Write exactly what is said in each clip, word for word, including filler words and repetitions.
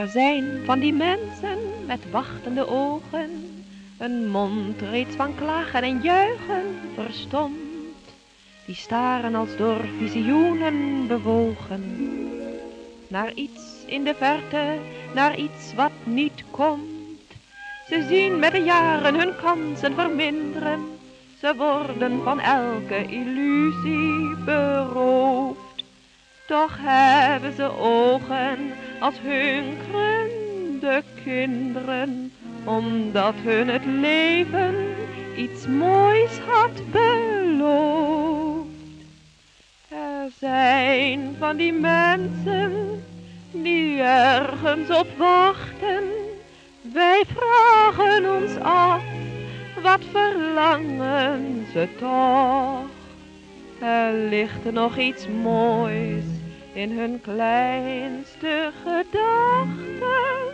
Er zijn van die mensen met wachtende ogen, een mond reeds van klagen en juichen verstomd, die staren als door visioenen bewogen, naar iets in de verte, naar iets wat niet komt. Ze zien met de jaren hun kansen verminderen, ze worden van elke illusie beroofd. Toch hebben ze ogen als hunkerende kinderen, omdat hun het leven iets moois had beloofd. Er zijn van die mensen die ergens op wachten. Wij vragen ons af, wat verlangen ze toch? Er ligt nog iets moois in hun kleinste gedachten.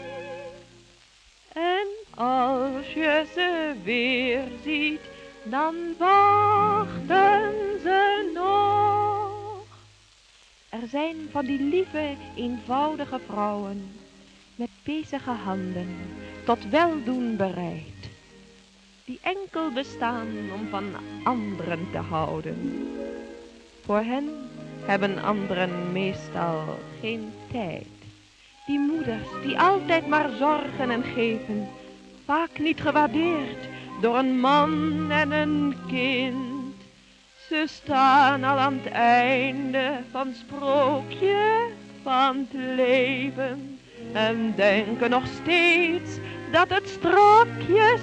En als je ze weer ziet, dan wachten ze nog. Er zijn van die lieve, eenvoudige vrouwen, met bezige handen, tot weldoen bereid, die enkel bestaan om van anderen te houden. Voor hen hebben anderen meestal geen tijd. Die moeders die altijd maar zorgen en geven, vaak niet gewaardeerd door een man en een kind. Ze staan al aan het einde van het sprookje van het leven en denken nog steeds dat het strakjes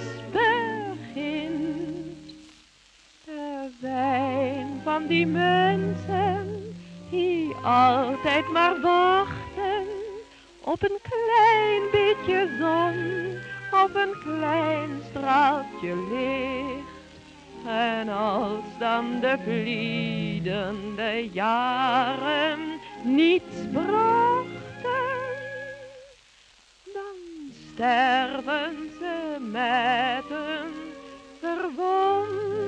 begint. Er zijn van die mensen die altijd maar wachten op een klein beetje zon, op een klein straaltje licht. En als dan de vliedende jaren niets brachten, dan sterven ze met een verwonderd